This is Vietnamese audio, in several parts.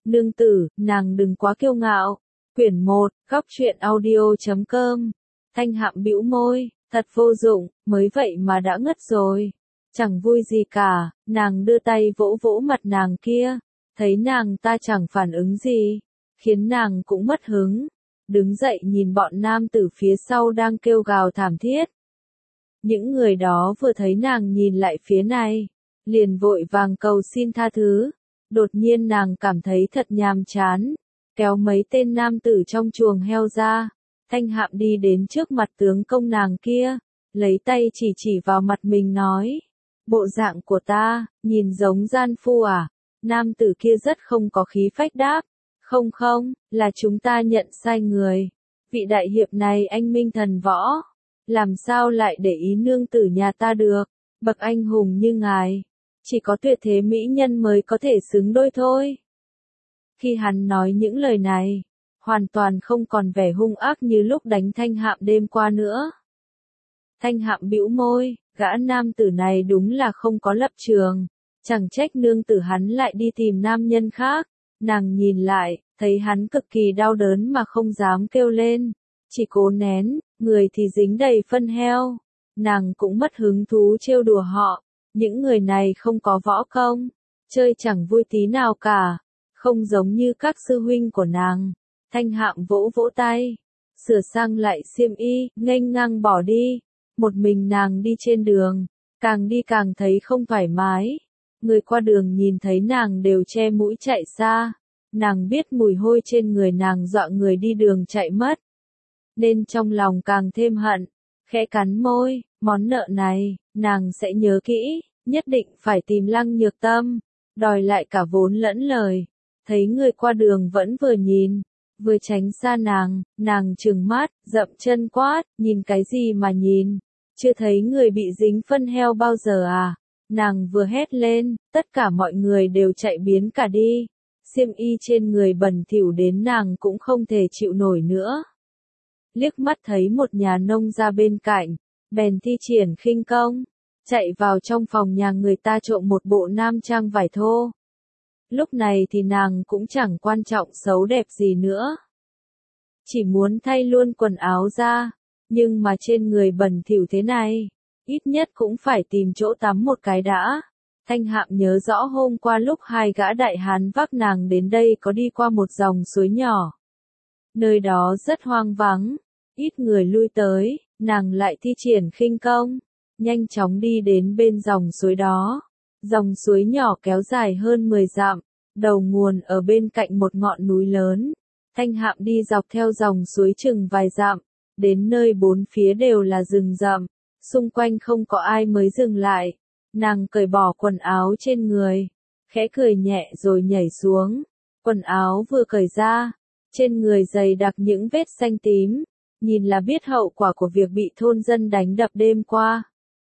Nương tử, nàng đừng quá kiêu ngạo. Quyển 1, góc truyện audio.com. Thanh Hạm bĩu môi, thật vô dụng, mới vậy mà đã ngất rồi. Chẳng vui gì cả, nàng đưa tay vỗ vỗ mặt nàng kia, thấy nàng ta chẳng phản ứng gì, khiến nàng cũng mất hứng. Đứng dậy nhìn bọn nam tử phía sau đang kêu gào thảm thiết. Những người đó vừa thấy nàng nhìn lại phía này, liền vội vàng cầu xin tha thứ. Đột nhiên nàng cảm thấy thật nhàm chán, kéo mấy tên nam tử trong chuồng heo ra. Thanh Hạm đi đến trước mặt tướng công nàng kia, lấy tay chỉ vào mặt mình nói, bộ dạng của ta, nhìn giống gian phu à? Nam tử kia rất không có khí phách đáp, không, là chúng ta nhận sai người. Vị đại hiệp này anh minh thần võ, làm sao lại để ý nương tử nhà ta được, bậc anh hùng như ngài, chỉ có tuyệt thế mỹ nhân mới có thể xứng đôi thôi. Khi hắn nói những lời này, hoàn toàn không còn vẻ hung ác như lúc đánh Thanh Hạm đêm qua nữa. Thanh Hạm bĩu môi, gã nam tử này đúng là không có lập trường, chẳng trách nương tử hắn lại đi tìm nam nhân khác. Nàng nhìn lại, thấy hắn cực kỳ đau đớn mà không dám kêu lên, chỉ cố nén, người thì dính đầy phân heo. Nàng cũng mất hứng thú trêu đùa họ, những người này không có võ công, chơi chẳng vui tí nào cả, không giống như các sư huynh của nàng. Thanh Hạm vỗ vỗ tay, sửa sang lại xiêm y, nghênh ngang bỏ đi. Một mình nàng đi trên đường, càng đi càng thấy không thoải mái. Người qua đường nhìn thấy nàng đều che mũi chạy xa. Nàng biết mùi hôi trên người nàng dọa người đi đường chạy mất, nên trong lòng càng thêm hận, khẽ cắn môi, món nợ này, nàng sẽ nhớ kỹ, nhất định phải tìm Lăng Nhược Tâm, đòi lại cả vốn lẫn lời. Thấy người qua đường vẫn vừa nhìn, vừa tránh xa nàng trừng mắt, dậm chân quát, nhìn cái gì mà nhìn, chưa thấy người bị dính phân heo bao giờ à? Nàng vừa hét lên, tất cả mọi người đều chạy biến cả đi, xiêm y trên người bẩn thỉu đến nàng cũng không thể chịu nổi nữa. Liếc mắt thấy một nhà nông ra bên cạnh, bèn thi triển khinh công, chạy vào trong phòng nhà người ta trộm một bộ nam trang vải thô. Lúc này thì nàng cũng chẳng quan trọng xấu đẹp gì nữa, chỉ muốn thay luôn quần áo ra, nhưng mà trên người bẩn thỉu thế này, ít nhất cũng phải tìm chỗ tắm một cái đã. Thanh Hạm nhớ rõ hôm qua lúc hai gã đại hán vác nàng đến đây có đi qua một dòng suối nhỏ. Nơi đó rất hoang vắng, ít người lui tới, nàng lại thi triển khinh công, nhanh chóng đi đến bên dòng suối đó. Dòng suối nhỏ kéo dài hơn 10 dặm, đầu nguồn ở bên cạnh một ngọn núi lớn. Thanh Hạm đi dọc theo dòng suối chừng vài dặm, đến nơi bốn phía đều là rừng rậm, xung quanh không có ai mới dừng lại. Nàng cởi bỏ quần áo trên người, khẽ cười nhẹ rồi nhảy xuống. Quần áo vừa cởi ra, trên người dày đặc những vết xanh tím, nhìn là biết hậu quả của việc bị thôn dân đánh đập đêm qua.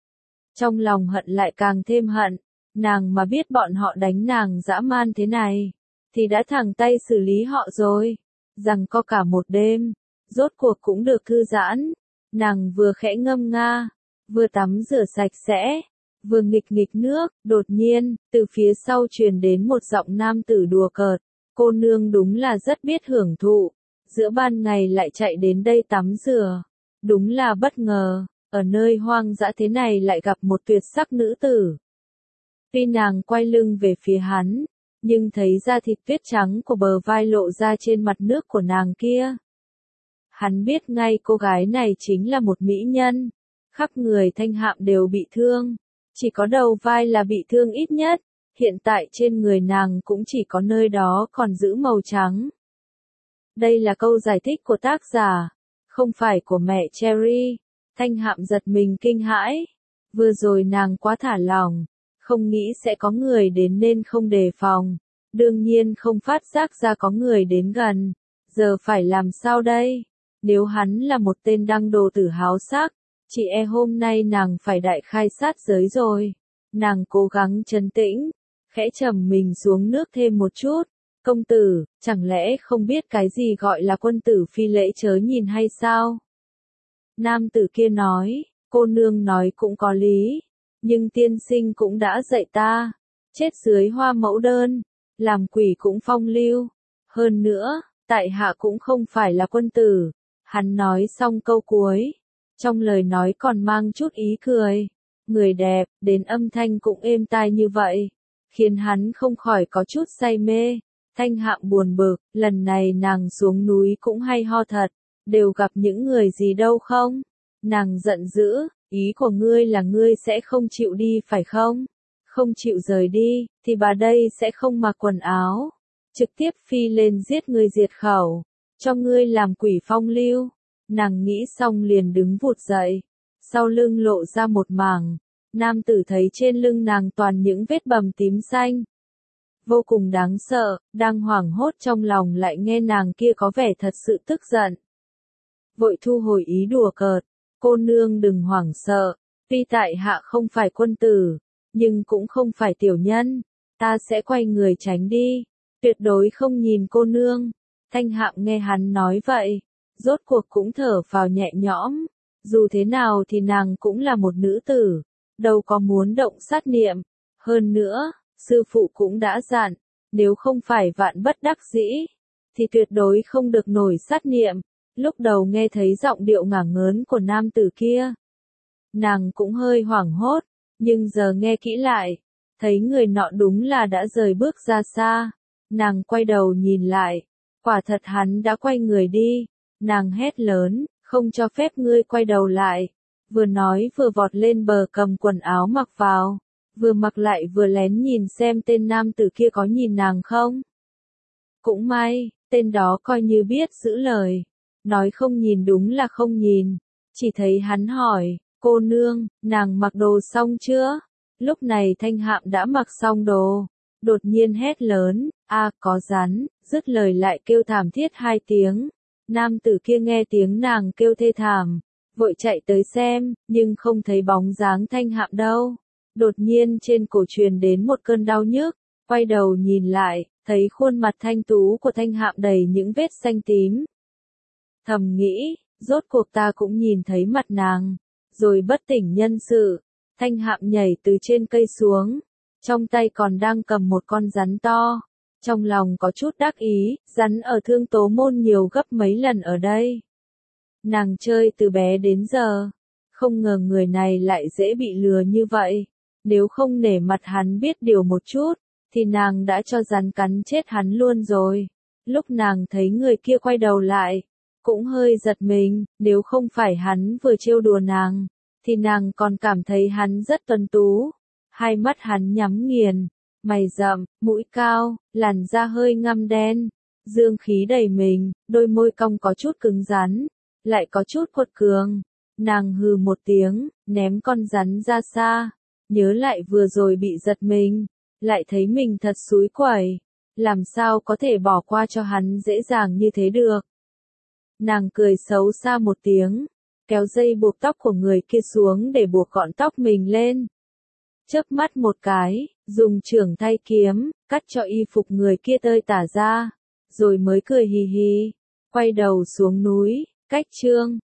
Trong lòng hận lại càng thêm hận, nàng mà biết bọn họ đánh nàng dã man thế này, thì đã thẳng tay xử lý họ rồi. Rằng có cả một đêm, rốt cuộc cũng được thư giãn. Nàng vừa khẽ ngâm nga, vừa tắm rửa sạch sẽ, vừa nghịch nước. Đột nhiên, từ phía sau truyền đến một giọng nam tử đùa cợt, cô nương đúng là rất biết hưởng thụ, giữa ban ngày lại chạy đến đây tắm rửa, đúng là bất ngờ, ở nơi hoang dã thế này lại gặp một tuyệt sắc nữ tử. Tuy nàng quay lưng về phía hắn, nhưng thấy da thịt tuyết trắng của bờ vai lộ ra trên mặt nước của nàng kia. Hắn biết ngay cô gái này chính là một mỹ nhân, khắp người Thanh Hạm đều bị thương, chỉ có đầu vai là bị thương ít nhất, hiện tại trên người nàng cũng chỉ có nơi đó còn giữ màu trắng. Đây là câu giải thích của tác giả, không phải của mẹ Cherry. Thanh Hạm giật mình kinh hãi, vừa rồi nàng quá thả lỏng, không nghĩ sẽ có người đến nên không đề phòng, đương nhiên không phát giác ra có người đến gần. Giờ phải làm sao đây? Nếu hắn là một tên đăng đồ tử háo sắc, chị hôm nay nàng phải đại khai sát giới rồi. Nàng cố gắng trấn tĩnh, khẽ trầm mình xuống nước thêm một chút. Công tử, chẳng lẽ không biết cái gì gọi là quân tử phi lễ chớ nhìn hay sao? Nam tử kia nói, cô nương nói cũng có lý, nhưng tiên sinh cũng đã dạy ta, chết dưới hoa mẫu đơn, làm quỷ cũng phong lưu. Hơn nữa, tại hạ cũng không phải là quân tử. Hắn nói xong câu cuối, trong lời nói còn mang chút ý cười. Người đẹp, đến âm thanh cũng êm tai như vậy, khiến hắn không khỏi có chút say mê. Thanh Hạm buồn bực, lần này nàng xuống núi cũng hay ho thật, đều gặp những người gì đâu không? Nàng giận dữ, ý của ngươi là ngươi sẽ không chịu đi phải không? Không chịu rời đi, thì bà đây sẽ không mặc quần áo, trực tiếp phi lên giết ngươi diệt khẩu, cho ngươi làm quỷ phong lưu. Nàng nghĩ xong liền đứng vụt dậy, sau lưng lộ ra một mảng, nam tử thấy trên lưng nàng toàn những vết bầm tím xanh. Vô cùng đáng sợ, đang hoảng hốt trong lòng lại nghe nàng kia có vẻ thật sự tức giận. Vội thu hồi ý đùa cợt, cô nương đừng hoảng sợ, tuy tại hạ không phải quân tử, nhưng cũng không phải tiểu nhân, ta sẽ quay người tránh đi, tuyệt đối không nhìn cô nương. Thanh Hạm nghe hắn nói vậy, rốt cuộc cũng thở phào nhẹ nhõm, dù thế nào thì nàng cũng là một nữ tử, đâu có muốn động sát niệm. Hơn nữa, sư phụ cũng đã dặn, nếu không phải vạn bất đắc dĩ, thì tuyệt đối không được nổi sát niệm. Lúc đầu nghe thấy giọng điệu ngả ngớn của nam tử kia, nàng cũng hơi hoảng hốt, nhưng giờ nghe kỹ lại, thấy người nọ đúng là đã rời bước ra xa. Nàng quay đầu nhìn lại, quả thật hắn đã quay người đi. Nàng hét lớn, không cho phép ngươi quay đầu lại. Vừa nói vừa vọt lên bờ cầm quần áo mặc vào, vừa mặc lại vừa lén nhìn xem tên nam tử kia có nhìn nàng không. Cũng may, tên đó coi như biết giữ lời, nói không nhìn đúng là không nhìn. Chỉ thấy hắn hỏi, cô nương, nàng mặc đồ xong chưa? Lúc này Thanh Hạm đã mặc xong đồ, đột nhiên hét lớn, a có rắn, dứt lời lại kêu thảm thiết 2 tiếng. Nam tử kia nghe tiếng nàng kêu thê thảm, vội chạy tới xem, nhưng không thấy bóng dáng Thanh Hạm đâu. Đột nhiên trên cổ truyền đến một cơn đau nhức, quay đầu nhìn lại, thấy khuôn mặt thanh tú của Thanh Hạm đầy những vết xanh tím. Thầm nghĩ, rốt cuộc ta cũng nhìn thấy mặt nàng, rồi bất tỉnh nhân sự. Thanh Hạm nhảy từ trên cây xuống, trong tay còn đang cầm một con rắn to. Trong lòng có chút đắc ý, rắn ở Thương Tố Môn nhiều gấp mấy lần ở đây. Nàng chơi từ bé đến giờ, không ngờ người này lại dễ bị lừa như vậy. Nếu không nể mặt hắn biết điều một chút, thì nàng đã cho rắn cắn chết hắn luôn rồi. Lúc nàng thấy người kia quay đầu lại, cũng hơi giật mình, nếu không phải hắn vừa trêu đùa nàng, thì nàng còn cảm thấy hắn rất tuấn tú. Hai mắt hắn nhắm nghiền, mày rậm, mũi cao, làn da hơi ngăm đen, dương khí đầy mình, đôi môi cong có chút cứng rắn, lại có chút quật cường. Nàng hừ một tiếng, ném con rắn ra xa, nhớ lại vừa rồi bị giật mình, lại thấy mình thật xúi quẩy, làm sao có thể bỏ qua cho hắn dễ dàng như thế được. Nàng cười xấu xa một tiếng, kéo dây buộc tóc của người kia xuống để buộc gọn tóc mình lên. Chớp mắt một cái, dùng chưởng thay kiếm, cắt cho y phục người kia tơi tả ra, rồi mới cười hì hì, quay đầu xuống núi. Cách chương